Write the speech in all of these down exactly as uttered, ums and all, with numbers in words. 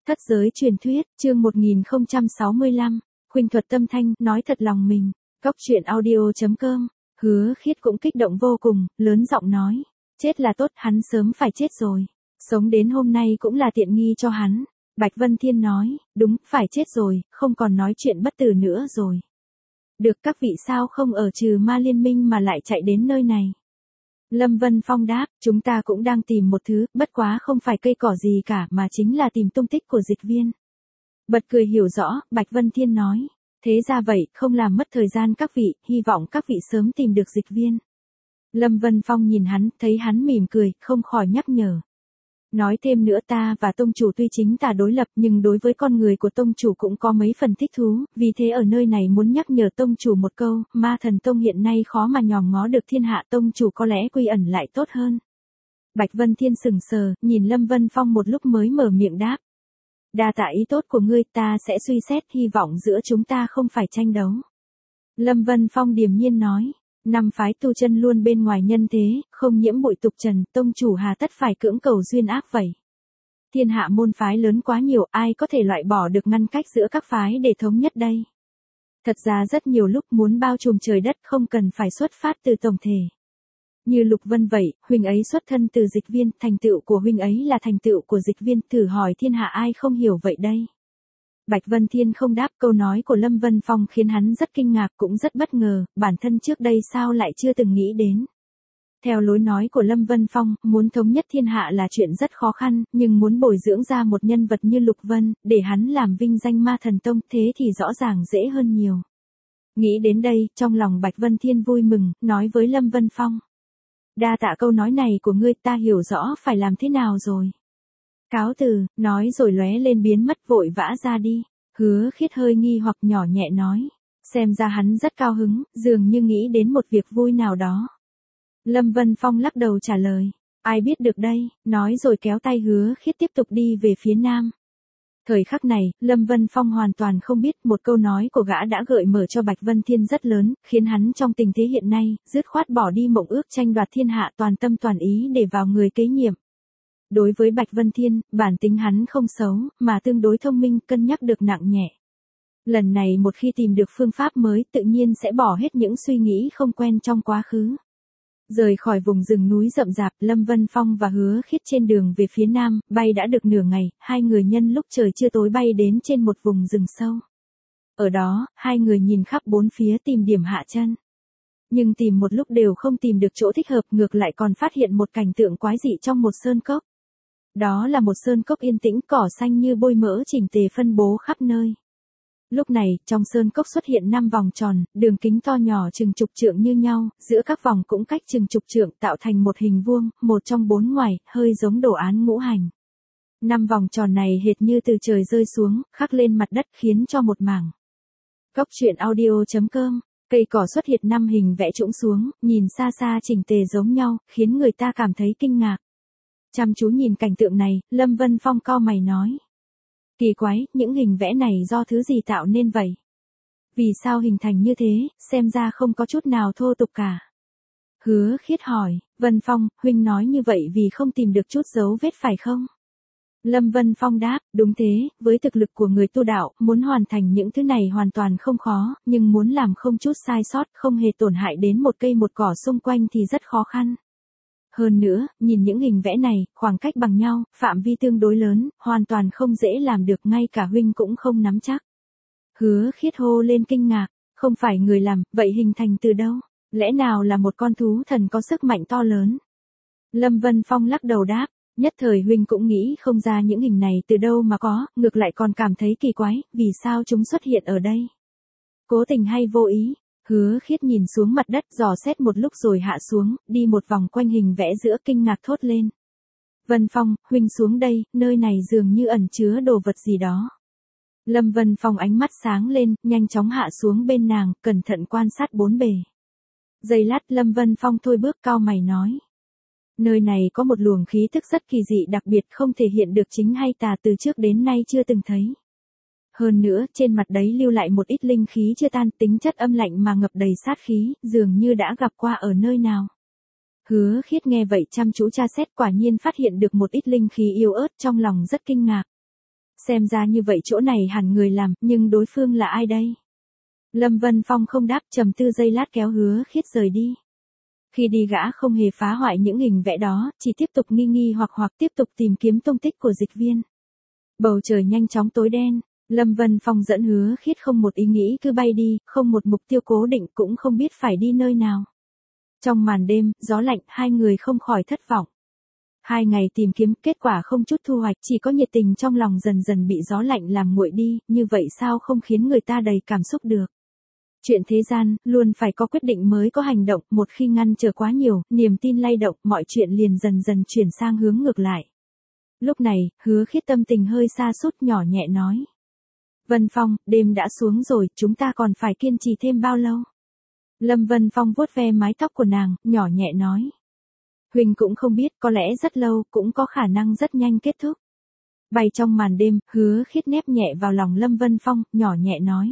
Thất giới truyền thuyết, chương một nghìn không trăm sáu mươi lăm, khuynh thuật tâm thanh, nói thật lòng mình. Cóc truyện audio chấm com, Hứa Khiết cũng kích động vô cùng, lớn giọng nói. Chết là tốt, hắn sớm phải chết rồi. Sống đến hôm nay cũng là tiện nghi cho hắn. Bạch Vân Thiên nói, đúng, phải chết rồi, không còn nói chuyện bất tử nữa rồi. Được, các vị sao không ở trừ ma liên minh mà lại chạy đến nơi này? Lâm Vân Phong đáp, chúng ta cũng đang tìm một thứ, bất quá không phải cây cỏ gì cả mà chính là tìm tung tích của dịch viên. Bật cười hiểu rõ, Bạch Vân Thiên nói. Thế ra vậy, không làm mất thời gian các vị, hy vọng các vị sớm tìm được dịch viên. Lâm Vân Phong nhìn hắn, thấy hắn mỉm cười, không khỏi nhắc nhở. Nói thêm nữa, ta và tông chủ tuy chính tà đối lập nhưng đối với con người của tông chủ cũng có mấy phần thích thú, vì thế ở nơi này muốn nhắc nhở tông chủ một câu, Ma Thần Tông hiện nay khó mà nhòm ngó được thiên hạ, tông chủ có lẽ quy ẩn lại tốt hơn. Bạch Vân Thiên sừng sờ, nhìn Lâm Vân Phong một lúc mới mở miệng đáp. Đa tạ ý tốt của ngươi, ta sẽ suy xét, hy vọng giữa chúng ta không phải tranh đấu. Lâm Vân Phong điềm nhiên nói. Năm phái tu chân luôn bên ngoài nhân thế, không nhiễm bụi tục trần, tông chủ hà tất phải cưỡng cầu duyên ác vậy. Thiên hạ môn phái lớn quá nhiều, ai có thể loại bỏ được ngăn cách giữa các phái để thống nhất đây? Thật ra rất nhiều lúc muốn bao trùm trời đất không cần phải xuất phát từ tổng thể. Như Lục Vân vậy, huynh ấy xuất thân từ dịch viên, thành tựu của huynh ấy là thành tựu của dịch viên, thử hỏi thiên hạ ai không hiểu vậy đây? Bạch Vân Thiên không đáp, câu nói của Lâm Vân Phong khiến hắn rất kinh ngạc cũng rất bất ngờ, bản thân trước đây sao lại chưa từng nghĩ đến. Theo lối nói của Lâm Vân Phong, muốn thống nhất thiên hạ là chuyện rất khó khăn, nhưng muốn bồi dưỡng ra một nhân vật như Lục Vân, để hắn làm vinh danh Ma Thần Tông thế thì rõ ràng dễ hơn nhiều. Nghĩ đến đây, trong lòng Bạch Vân Thiên vui mừng, nói với Lâm Vân Phong. Đa tạ câu nói này của ngươi, ta hiểu rõ phải làm thế nào rồi. Cáo từ, nói rồi lóe lên biến mất vội vã ra đi. Hứa Khiết hơi nghi hoặc nhỏ nhẹ nói. Xem ra hắn rất cao hứng, dường như nghĩ đến một việc vui nào đó. Lâm Vân Phong lắc đầu trả lời. Ai biết được đây, nói rồi kéo tay Hứa Khiết tiếp tục đi về phía nam. Thời khắc này, Lâm Vân Phong hoàn toàn không biết một câu nói của gã đã gợi mở cho Bạch Vân Thiên rất lớn, khiến hắn trong tình thế hiện nay, dứt khoát bỏ đi mộng ước tranh đoạt thiên hạ toàn tâm toàn ý để vào người kế nhiệm. Đối với Bạch Vân Thiên, bản tính hắn không xấu, mà tương đối thông minh, cân nhắc được nặng nhẹ. Lần này một khi tìm được phương pháp mới, tự nhiên sẽ bỏ hết những suy nghĩ không quen trong quá khứ. Rời khỏi vùng rừng núi rậm rạp, Lâm Vân Phong và Hứa Khiết trên đường về phía nam, bay đã được nửa ngày, hai người nhân lúc trời chưa tối bay đến trên một vùng rừng sâu. Ở đó, hai người nhìn khắp bốn phía tìm điểm hạ chân. Nhưng tìm một lúc đều không tìm được chỗ thích hợp, ngược lại còn phát hiện một cảnh tượng quái dị trong một sơn cốc. Đó là một sơn cốc yên tĩnh, cỏ xanh như bôi mỡ chỉnh tề phân bố khắp nơi. Lúc này, trong sơn cốc xuất hiện năm vòng tròn, đường kính to nhỏ chừng chục trượng như nhau, giữa các vòng cũng cách chừng chục trượng tạo thành một hình vuông, một trong bốn ngoài, hơi giống đồ án ngũ hành. Năm vòng tròn này hệt như từ trời rơi xuống, khắc lên mặt đất khiến cho một mảng. Cóc truyện audio chấm com, cây cỏ xuất hiện năm hình vẽ trũng xuống, nhìn xa xa chỉnh tề giống nhau, khiến người ta cảm thấy kinh ngạc. Chăm chú nhìn cảnh tượng này, Lâm Vân Phong cau mày nói. Kỳ quái, những hình vẽ này do thứ gì tạo nên vậy? Vì sao hình thành như thế, xem ra không có chút nào thô tục cả. Hứa Khiết hỏi, Vân Phong, huynh nói như vậy vì không tìm được chút dấu vết phải không? Lâm Vân Phong đáp, đúng thế, với thực lực của người tu đạo, muốn hoàn thành những thứ này hoàn toàn không khó, nhưng muốn làm không chút sai sót, không hề tổn hại đến một cây một cỏ xung quanh thì rất khó khăn. Hơn nữa, nhìn những hình vẽ này, khoảng cách bằng nhau, phạm vi tương đối lớn, hoàn toàn không dễ làm được, ngay cả huynh cũng không nắm chắc. Hứa Khiết hô lên kinh ngạc, không phải người làm, vậy hình thành từ đâu? Lẽ nào là một con thú thần có sức mạnh to lớn? Lâm Vân Phong lắc đầu đáp, nhất thời huynh cũng nghĩ không ra những hình này từ đâu mà có, ngược lại còn cảm thấy kỳ quái, vì sao chúng xuất hiện ở đây? Cố tình hay vô ý? Hứa Khiết nhìn xuống mặt đất dò xét một lúc rồi hạ xuống, đi một vòng quanh hình vẽ giữa kinh ngạc thốt lên. Vân Phong, huynh xuống đây, nơi này dường như ẩn chứa đồ vật gì đó. Lâm Vân Phong ánh mắt sáng lên, nhanh chóng hạ xuống bên nàng, cẩn thận quan sát bốn bề. Giây lát Lâm Vân Phong thôi bước cau mày nói. Nơi này có một luồng khí thức rất kỳ dị đặc biệt không thể hiện được chính hay tà từ trước đến nay chưa từng thấy. Hơn nữa, trên mặt đấy lưu lại một ít linh khí chưa tan, tính chất âm lạnh mà ngập đầy sát khí, dường như đã gặp qua ở nơi nào. Hứa Khiết nghe vậy chăm chú tra xét, quả nhiên phát hiện được một ít linh khí yếu ớt, trong lòng rất kinh ngạc. Xem ra như vậy chỗ này hẳn người làm, nhưng đối phương là ai đây? Lâm Vân Phong không đáp, trầm tư giây lát kéo Hứa Khiết rời đi. Khi đi gã không hề phá hoại những hình vẽ đó, chỉ tiếp tục nghi nghi hoặc hoặc tiếp tục tìm kiếm tung tích của Dịch Viên. Bầu trời nhanh chóng tối đen, Lâm Vân Phong dẫn Hứa Khiết không một ý nghĩ cứ bay đi, không một mục tiêu cố định cũng không biết phải đi nơi nào. Trong màn đêm, gió lạnh, hai người không khỏi thất vọng. Hai ngày tìm kiếm, kết quả không chút thu hoạch, chỉ có nhiệt tình trong lòng dần dần bị gió lạnh làm nguội đi, như vậy sao không khiến người ta đầy cảm xúc được. Chuyện thế gian, luôn phải có quyết định mới có hành động, một khi ngăn trở quá nhiều, niềm tin lay động, mọi chuyện liền dần dần chuyển sang hướng ngược lại. Lúc này, Hứa Khiết tâm tình hơi sa sút nhỏ nhẹ nói. Vân Phong, đêm đã xuống rồi, chúng ta còn phải kiên trì thêm bao lâu? Lâm Vân Phong vuốt ve mái tóc của nàng, nhỏ nhẹ nói. Huynh cũng không biết, có lẽ rất lâu, cũng có khả năng rất nhanh kết thúc. Bay trong màn đêm, Hứa Khiết nép nhẹ vào lòng Lâm Vân Phong, nhỏ nhẹ nói.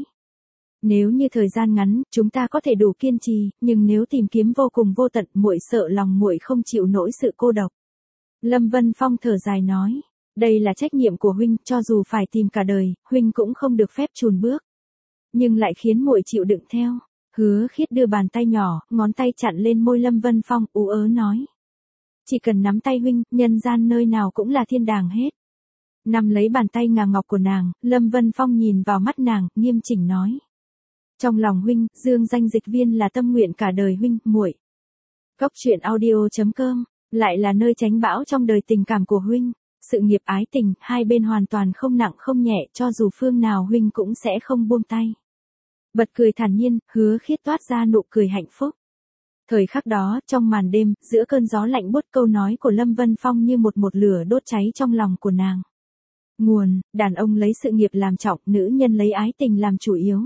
Nếu như thời gian ngắn, chúng ta có thể đủ kiên trì, nhưng nếu tìm kiếm vô cùng vô tận, muội sợ lòng muội không chịu nổi sự cô độc. Lâm Vân Phong thở dài nói, đây là trách nhiệm của huynh, cho dù phải tìm cả đời, huynh cũng không được phép chùn bước. Nhưng lại khiến muội chịu đựng theo. Hứa Khiết đưa bàn tay nhỏ, ngón tay chặn lên môi Lâm Vân Phong, ú ớ nói. Chỉ cần nắm tay huynh, nhân gian nơi nào cũng là thiên đàng hết. Nắm lấy bàn tay ngà ngọc của nàng, Lâm Vân Phong nhìn vào mắt nàng, nghiêm chỉnh nói. Trong lòng huynh, dương danh Dịch Viên là tâm nguyện cả đời huynh, muội. Góc truyện audio chấm com, lại là nơi tránh bão trong đời tình cảm của huynh. Sự nghiệp ái tình, hai bên hoàn toàn không nặng không nhẹ, cho dù phương nào huynh cũng sẽ không buông tay. Bật cười thản nhiên, Hứa Khiết toát ra nụ cười hạnh phúc. Thời khắc đó, trong màn đêm, giữa cơn gió lạnh buốt, câu nói của Lâm Vân Phong như một một lửa đốt cháy trong lòng của nàng. Nguồn, đàn ông lấy sự nghiệp làm trọng, nữ nhân lấy ái tình làm chủ yếu.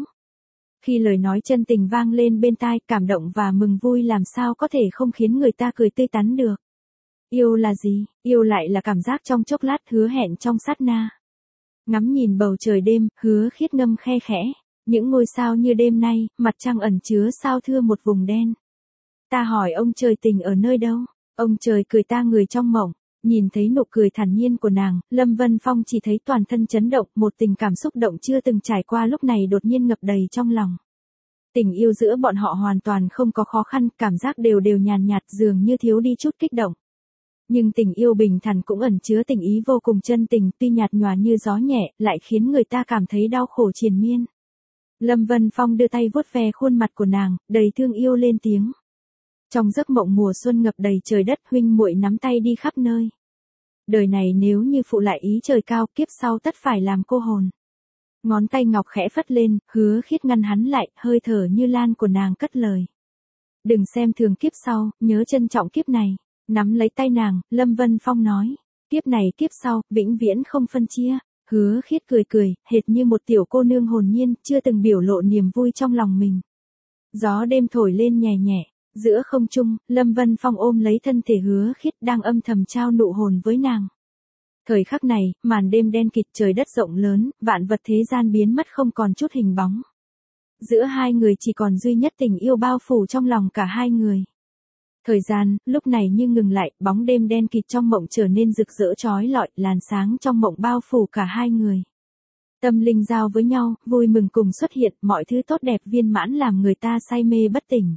Khi lời nói chân tình vang lên bên tai, cảm động và mừng vui làm sao có thể không khiến người ta cười tươi tắn được. Yêu là gì? Yêu lại là cảm giác trong chốc lát, hứa hẹn trong sát na. Ngắm nhìn bầu trời đêm, Hứa Khiết ngâm khe khẽ. Những ngôi sao như đêm nay, mặt trăng ẩn chứa sao thưa một vùng đen. Ta hỏi ông trời tình ở nơi đâu? Ông trời cười ta người trong mộng. Nhìn thấy nụ cười thản nhiên của nàng, Lâm Vân Phong chỉ thấy toàn thân chấn động, một tình cảm xúc động chưa từng trải qua lúc này đột nhiên ngập đầy trong lòng. Tình yêu giữa bọn họ hoàn toàn không có khó khăn, cảm giác đều đều nhàn nhạt, dường như thiếu đi chút kích động. Nhưng tình yêu bình thản cũng ẩn chứa tình ý vô cùng chân tình, tuy nhạt nhòa như gió nhẹ, lại khiến người ta cảm thấy đau khổ triền miên. Lâm Vân Phong đưa tay vuốt ve khuôn mặt của nàng, đầy thương yêu lên tiếng. Trong giấc mộng mùa xuân ngập đầy trời đất, huynh muội nắm tay đi khắp nơi. Đời này nếu như phụ lại ý trời cao, kiếp sau tất phải làm cô hồn. Ngón tay ngọc khẽ phất lên, Hứa Khiết ngăn hắn lại, hơi thở như lan của nàng cất lời. Đừng xem thường kiếp sau, nhớ trân trọng kiếp này. Nắm lấy tay nàng, Lâm Vân Phong nói. Kiếp này kiếp sau, vĩnh viễn không phân chia. Hứa Khiết cười cười, hệt như một tiểu cô nương hồn nhiên, chưa từng biểu lộ niềm vui trong lòng mình. Gió đêm thổi lên nhẹ nhẹ. Giữa không trung, Lâm Vân Phong ôm lấy thân thể Hứa Khiết đang âm thầm trao nụ hồn với nàng. Thời khắc này, màn đêm đen kịt, trời đất rộng lớn, vạn vật thế gian biến mất không còn chút hình bóng. Giữa hai người chỉ còn duy nhất tình yêu bao phủ trong lòng cả hai người. Thời gian, lúc này như ngừng lại, bóng đêm đen kịt trong mộng trở nên rực rỡ chói lọi, làn sáng trong mộng bao phủ cả hai người. Tâm linh giao với nhau, vui mừng cùng xuất hiện, mọi thứ tốt đẹp viên mãn làm người ta say mê bất tỉnh.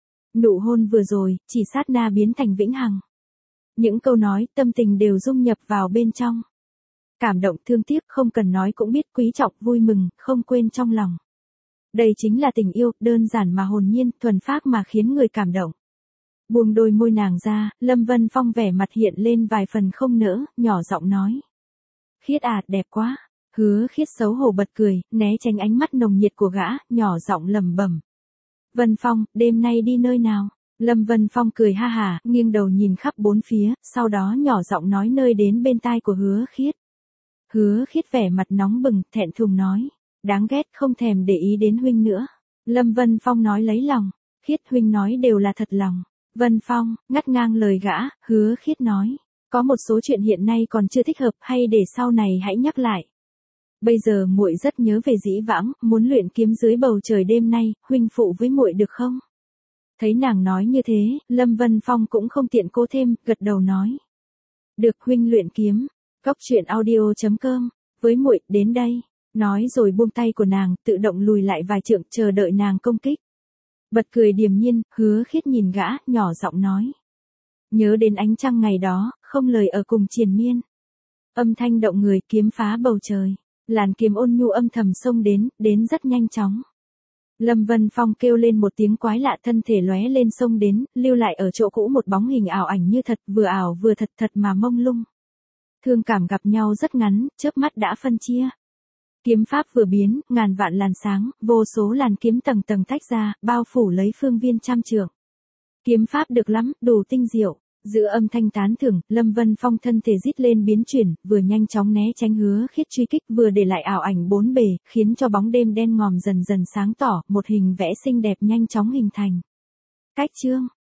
Nụ hôn vừa rồi, chỉ sát na biến thành vĩnh hằng. Những câu nói, tâm tình đều dung nhập vào bên trong. Cảm động, thương tiếc, không cần nói cũng biết, quý trọng, vui mừng, không quên trong lòng. Đây chính là tình yêu, đơn giản mà hồn nhiên, thuần phác mà khiến người cảm động. Buông đôi môi nàng ra, Lâm Vân Phong vẻ mặt hiện lên vài phần không nỡ, nhỏ giọng nói. Khiết à, đẹp quá. Hứa Khiết xấu hổ bật cười, né tránh ánh mắt nồng nhiệt của gã, nhỏ giọng lẩm bẩm. Vân Phong, đêm nay đi nơi nào? Lâm Vân Phong cười ha hà, nghiêng đầu nhìn khắp bốn phía, sau đó nhỏ giọng nói nơi đến bên tai của Hứa Khiết. Hứa Khiết vẻ mặt nóng bừng, thẹn thùng nói. Đáng ghét, không thèm để ý đến huynh nữa. Lâm Vân Phong nói lấy lòng. Khiết, huynh nói đều là thật lòng. Vân Phong, ngắt ngang lời gã, Hứa Khiết nói. Có một số chuyện hiện nay còn chưa thích hợp, hay để sau này hãy nhắc lại. Bây giờ muội rất nhớ về dĩ vãng, muốn luyện kiếm dưới bầu trời đêm nay, huynh phụ với muội được không? Thấy nàng nói như thế, Lâm Vân Phong cũng không tiện cố thêm, gật đầu nói. Được, huynh luyện kiếm. Góc truyện audio chấm com với muội, đến đây. Nói rồi buông tay của nàng, tự động lùi lại vài trượng, chờ đợi nàng công kích. Bật cười điềm nhiên, Hứa Khiết nhìn gã, nhỏ giọng nói. Nhớ đến ánh trăng ngày đó, không lời ở cùng triền miên. Âm thanh động người, kiếm phá bầu trời. Làn kiếm ôn nhu âm thầm xông đến, đến rất nhanh chóng. Lâm Vân Phong kêu lên một tiếng quái lạ, thân thể lóe lên xông đến, lưu lại ở chỗ cũ một bóng hình ảo ảnh như thật, vừa ảo vừa thật, thật mà mông lung. Thương cảm gặp nhau rất ngắn, chớp mắt đã phân chia. Kiếm pháp vừa biến, ngàn vạn làn sáng, vô số làn kiếm tầng tầng tách ra, bao phủ lấy phương viên trăm trượng. Kiếm pháp được lắm, đủ tinh diệu. Giữa âm thanh tán thưởng, Lâm Vân Phong thân thể rít lên biến chuyển, vừa nhanh chóng né tránh Hứa Khiết truy kích, vừa để lại ảo ảnh bốn bề, khiến cho bóng đêm đen ngòm dần dần sáng tỏ, một hình vẽ xinh đẹp nhanh chóng hình thành. Cách chương